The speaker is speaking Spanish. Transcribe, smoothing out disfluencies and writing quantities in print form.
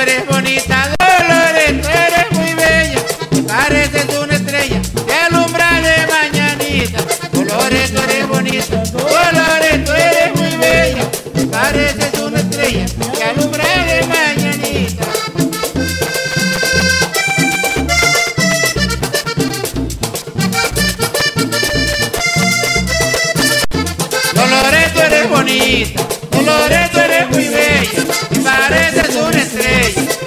eres bonita, Dolores, tú eres muy bella, pareces una estrella que alumbra de mañanita. Dolores, tú eres bonita, Dolores, tú eres muy bella, pareces una estrella que alumbra de mañanita. Dolores, tú eres bonita, Dolores, tú eres muy bella, y pareces una estrella